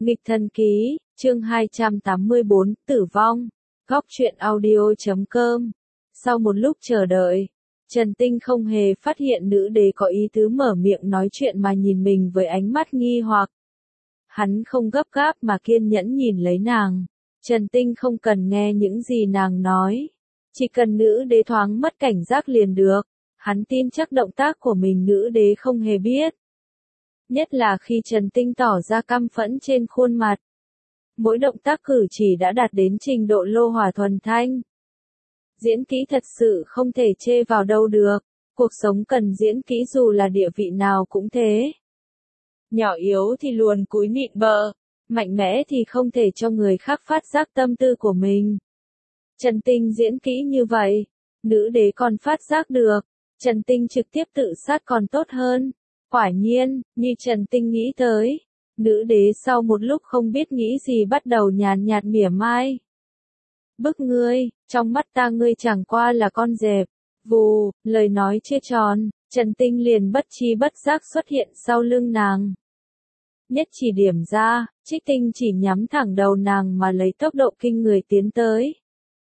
Nghịch thần ký, chương 284, tử vong. Góc truyện audio.com. Sau một lúc chờ đợi, Trần Tinh không hề phát hiện nữ đế có ý tứ mở miệng nói chuyện mà nhìn mình với ánh mắt nghi hoặc. Hắn không gấp gáp mà kiên nhẫn nhìn lấy nàng. Trần Tinh không cần nghe những gì nàng nói. Chỉ cần nữ đế thoáng mất cảnh giác liền được. Hắn tin chắc động tác của mình nữ đế không hề biết. Nhất là khi Trần Tinh tỏ ra căm phẫn trên khuôn mặt. Mỗi động tác cử chỉ đã đạt đến trình độ lô hỏa thuần thanh. Diễn kỹ thật sự không thể chê vào đâu được. Cuộc sống cần diễn kỹ dù là địa vị nào cũng thế. Nhỏ yếu thì luồn cúi nịnh bợ, mạnh mẽ thì không thể cho người khác phát giác tâm tư của mình. Trần Tinh diễn kỹ như vậy, nữ đế còn phát giác được. Trần Tinh trực tiếp tự sát còn tốt hơn. Quả nhiên, như Trần Tinh nghĩ tới, nữ đế sau một lúc không biết nghĩ gì bắt đầu nhàn nhạt mỉa mai. Bức ngươi, trong mắt ta ngươi chẳng qua là con dẹp. Vù, lời nói chưa tròn, Trần Tinh liền bất tri bất giác xuất hiện sau lưng nàng. Nhất chỉ điểm ra, Trích Tinh chỉ nhắm thẳng đầu nàng mà lấy tốc độ kinh người tiến tới.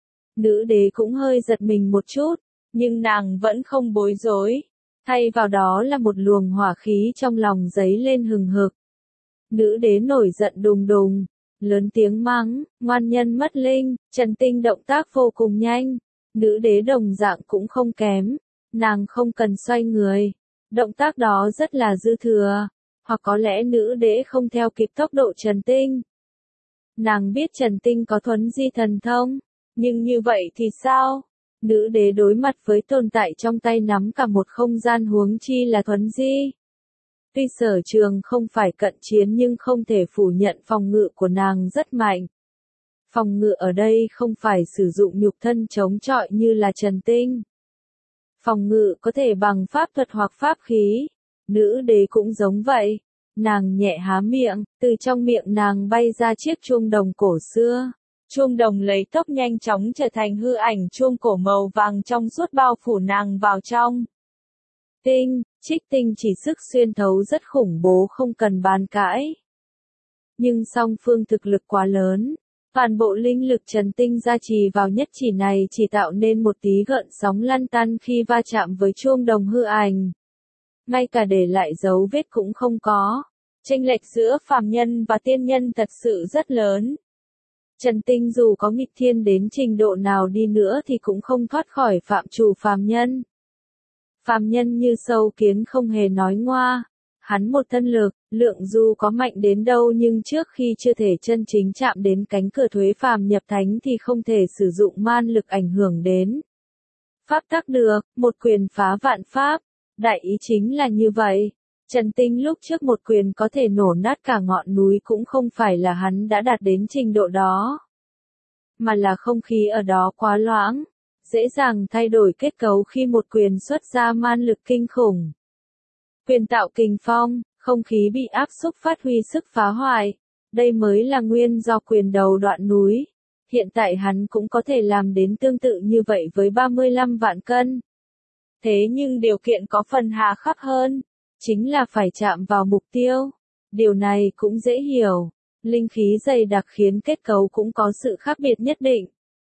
Nữ đế cũng hơi giật mình một chút, nhưng nàng vẫn không bối rối. Thay vào đó là một luồng hỏa khí trong lòng dấy lên hừng hực. Nữ đế nổi giận đùng đùng, lớn tiếng mắng, ngoan nhân mất linh. Trần Tinh động tác vô cùng nhanh, nữ đế đồng dạng cũng không kém, nàng không cần xoay người. Động tác đó rất là dư thừa, hoặc có lẽ nữ đế không theo kịp tốc độ Trần Tinh. Nàng biết Trần Tinh có thuấn di thần thông, nhưng như vậy thì sao? Nữ đế đối mặt với tồn tại trong tay nắm cả một không gian huống chi là thuấn di. Tuy sở trường không phải cận chiến nhưng không thể phủ nhận phòng ngự của nàng rất mạnh. Phòng ngự ở đây không phải sử dụng nhục thân chống chọi như là Trần Tinh. Phòng ngự có thể bằng pháp thuật hoặc pháp khí. Nữ đế cũng giống vậy. Nàng nhẹ há miệng, từ trong miệng nàng bay ra chiếc chuông đồng cổ xưa. Chuông đồng lấy tốc nhanh chóng trở thành hư ảnh chuông cổ màu vàng trong suốt bao phủ nàng vào trong. Trích Tinh chỉ sức xuyên thấu rất khủng bố không cần bàn cãi. Nhưng song phương thực lực quá lớn, toàn bộ linh lực Trần Tinh gia trì vào nhất chỉ này chỉ tạo nên một tí gợn sóng lăn tăn khi va chạm với chuông đồng hư ảnh. Ngay cả để lại dấu vết cũng không có. Chênh lệch giữa phàm nhân và tiên nhân thật sự rất lớn. Trần Tinh dù có nghịch thiên đến trình độ nào đi nữa thì cũng không thoát khỏi phạm trù phàm nhân. Phàm nhân như sâu kiến không hề nói ngoa. Hắn một thân lực, lượng dù có mạnh đến đâu nhưng trước khi chưa thể chân chính chạm đến cánh cửa thuế phàm nhập thánh thì không thể sử dụng man lực ảnh hưởng đến. Pháp tắc được, một quyền phá vạn pháp. Đại ý chính là như vậy. Trần Tinh lúc trước một quyền có thể nổ nát cả ngọn núi cũng không phải là hắn đã đạt đến trình độ đó. Mà là không khí ở đó quá loãng. Dễ dàng thay đổi kết cấu khi một quyền xuất ra man lực kinh khủng. Quyền tạo kình phong, không khí bị áp xúc phát huy sức phá hoại. Đây mới là nguyên do quyền đầu đoạn núi. Hiện tại hắn cũng có thể làm đến tương tự như vậy với 35 vạn cân. Thế nhưng điều kiện có phần hà khắc hơn. Chính là phải chạm vào mục tiêu. Điều này cũng dễ hiểu. Linh khí dày đặc khiến kết cấu cũng có sự khác biệt nhất định.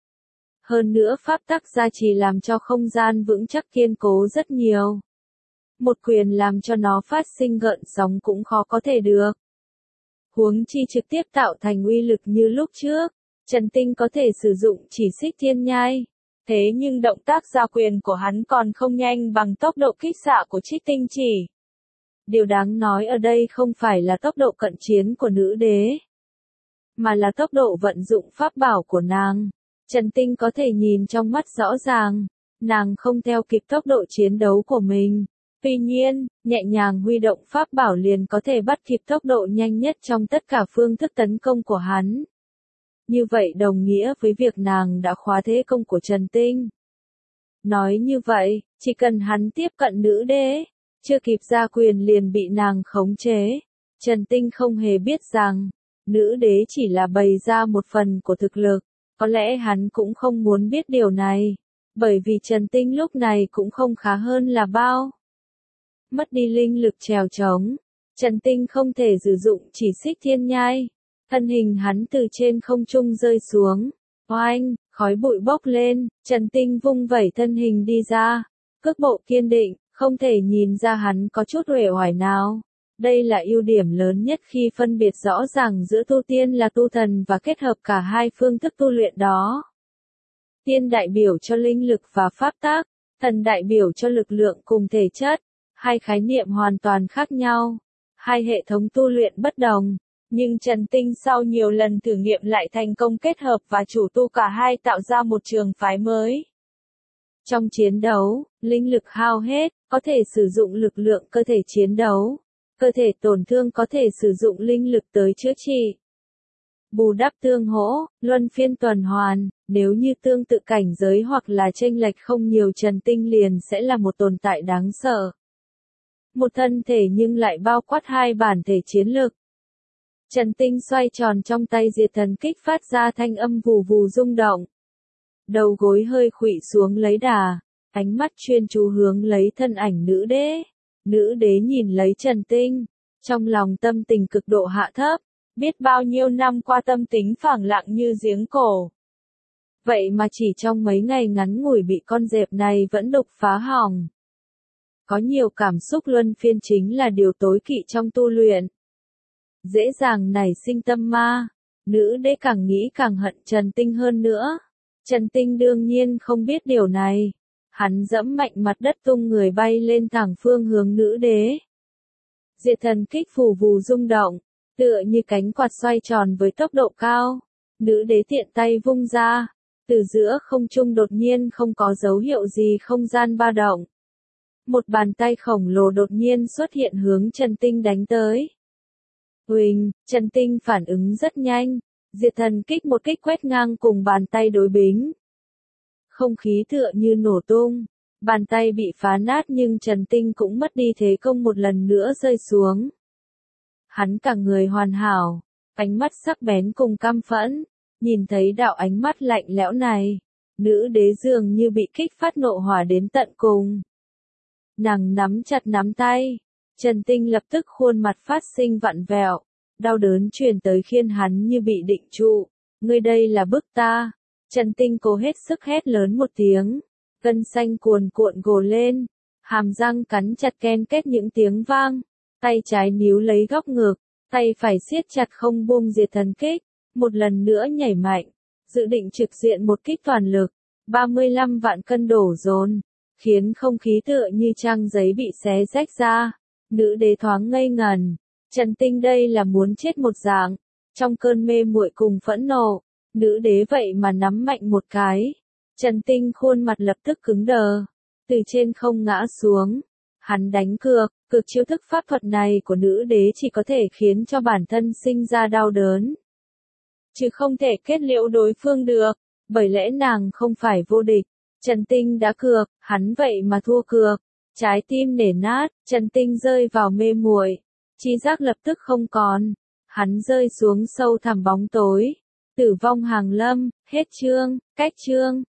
Hơn nữa pháp tắc gia trì làm cho không gian vững chắc kiên cố rất nhiều. Một quyền làm cho nó phát sinh gợn sóng cũng khó có thể được. Huống chi trực tiếp tạo thành uy lực như lúc trước, Trần Tinh có thể sử dụng chỉ xích thiên nhai. Thế nhưng động tác ra quyền của hắn còn không nhanh bằng tốc độ kích xạ của Trích Tinh chỉ. Điều đáng nói ở đây không phải là tốc độ cận chiến của nữ đế, mà là tốc độ vận dụng pháp bảo của nàng. Trần Tinh có thể nhìn trong mắt rõ ràng, nàng không theo kịp tốc độ chiến đấu của mình. Tuy nhiên, nhẹ nhàng huy động pháp bảo liền có thể bắt kịp tốc độ nhanh nhất trong tất cả phương thức tấn công của hắn. Như vậy đồng nghĩa với việc nàng đã khóa thế công của Trần Tinh. Nói như vậy, chỉ cần hắn tiếp cận nữ đế, chưa kịp ra quyền liền bị nàng khống chế. Trần Tinh không hề biết rằng, nữ đế chỉ là bày ra một phần của thực lực. Có lẽ hắn cũng không muốn biết điều này, bởi vì Trần Tinh lúc này cũng không khá hơn là bao. Mất đi linh lực trèo trống, Trần Tinh không thể sử dụng chỉ xích thiên nhai. Thân hình hắn từ trên không trung rơi xuống. Oanh, khói bụi bốc lên, Trần Tinh vung vẩy thân hình đi ra. Cước bộ kiên định, không thể nhìn ra hắn có chút uể oải nào. Đây là ưu điểm lớn nhất khi phân biệt rõ ràng giữa tu tiên là tu thần và kết hợp cả hai phương thức tu luyện đó. Tiên đại biểu cho linh lực và pháp tác, thần đại biểu cho lực lượng cùng thể chất. Hai khái niệm hoàn toàn khác nhau. Hai hệ thống tu luyện bất đồng. Nhưng Trần Tinh sau nhiều lần thử nghiệm lại thành công kết hợp và chủ tu cả hai tạo ra một trường phái mới. Trong chiến đấu, linh lực hao hết, có thể sử dụng lực lượng cơ thể chiến đấu. Cơ thể tổn thương có thể sử dụng linh lực tới chữa trị. Bù đắp tương hỗ, luân phiên tuần hoàn, nếu như tương tự cảnh giới hoặc là chênh lệch không nhiều Trần Tinh liền sẽ là một tồn tại đáng sợ. Một thân thể nhưng lại bao quát hai bản thể chiến lực. Trần Tinh xoay tròn trong tay diệt thần kích phát ra thanh âm vù vù rung động. Đầu gối hơi khuỵu xuống lấy đà, ánh mắt chuyên chú hướng lấy thân ảnh nữ đế. Nữ đế nhìn lấy Trần Tinh, trong lòng tâm tình cực độ hạ thấp, biết bao nhiêu năm qua tâm tính phẳng lặng như giếng cổ. Vậy mà chỉ trong mấy ngày ngắn ngủi bị con dẹp này vẫn đục phá hỏng. Có nhiều cảm xúc luân phiên chính là điều tối kỵ trong tu luyện. Dễ dàng nảy sinh tâm ma, nữ đế càng nghĩ càng hận Trần Tinh hơn nữa. Trần Tinh đương nhiên không biết điều này. Hắn dẫm mạnh mặt đất tung người bay lên thẳng phương hướng nữ đế. Diệt thần kích phù vù rung động, tựa như cánh quạt xoay tròn với tốc độ cao. Nữ đế tiện tay vung ra, từ giữa không trung đột nhiên không có dấu hiệu gì không gian ba động. Một bàn tay khổng lồ đột nhiên xuất hiện hướng Trần Tinh đánh tới. Huỳnh, Trần Tinh phản ứng rất nhanh, diệt thần kích một kích quét ngang cùng bàn tay đối bính. Không khí tựa như nổ tung, bàn tay bị phá nát nhưng Trần Tinh cũng mất đi thế công một lần nữa rơi xuống. Hắn cả người hoàn hảo, ánh mắt sắc bén cùng căm phẫn, nhìn thấy đạo ánh mắt lạnh lẽo này, nữ đế dường như bị kích phát nộ hỏa đến tận cùng. Nàng nắm chặt nắm tay, Trần Tinh lập tức khuôn mặt phát sinh vặn vẹo, đau đớn truyền tới khiến hắn như bị định trụ. Ngươi đây là bức ta. Trần Tinh cố hết sức hét lớn một tiếng, gân xanh cuồn cuộn gồ lên, hàm răng cắn chặt ken két những tiếng vang, tay trái níu lấy góc ngực, tay phải siết chặt không buông diệt thần kích, một lần nữa nhảy mạnh, dự định trực diện một kích toàn lực, 35 vạn cân đổ dồn, khiến không khí tựa như trang giấy bị xé rách ra. Nữ đế thoáng ngây ngần, Trần Tinh đây là muốn chết một dạng, trong cơn mê muội cùng phẫn nộ. Nữ đế vậy mà nắm mạnh một cái. Trần Tinh khuôn mặt lập tức cứng đờ. Từ trên không ngã xuống. Hắn đánh cược, cực chiêu thức pháp thuật này của nữ đế chỉ có thể khiến cho bản thân sinh ra đau đớn. Chứ không thể kết liễu đối phương được, bởi lẽ nàng không phải vô địch. Trần Tinh đã cược, hắn vậy mà thua cược. Trái tim nể nát, Trần Tinh rơi vào mê muội. Trí giác lập tức không còn. Hắn rơi xuống sâu thẳm bóng tối. Tử vong hàng lâm, hết chương, cách chương.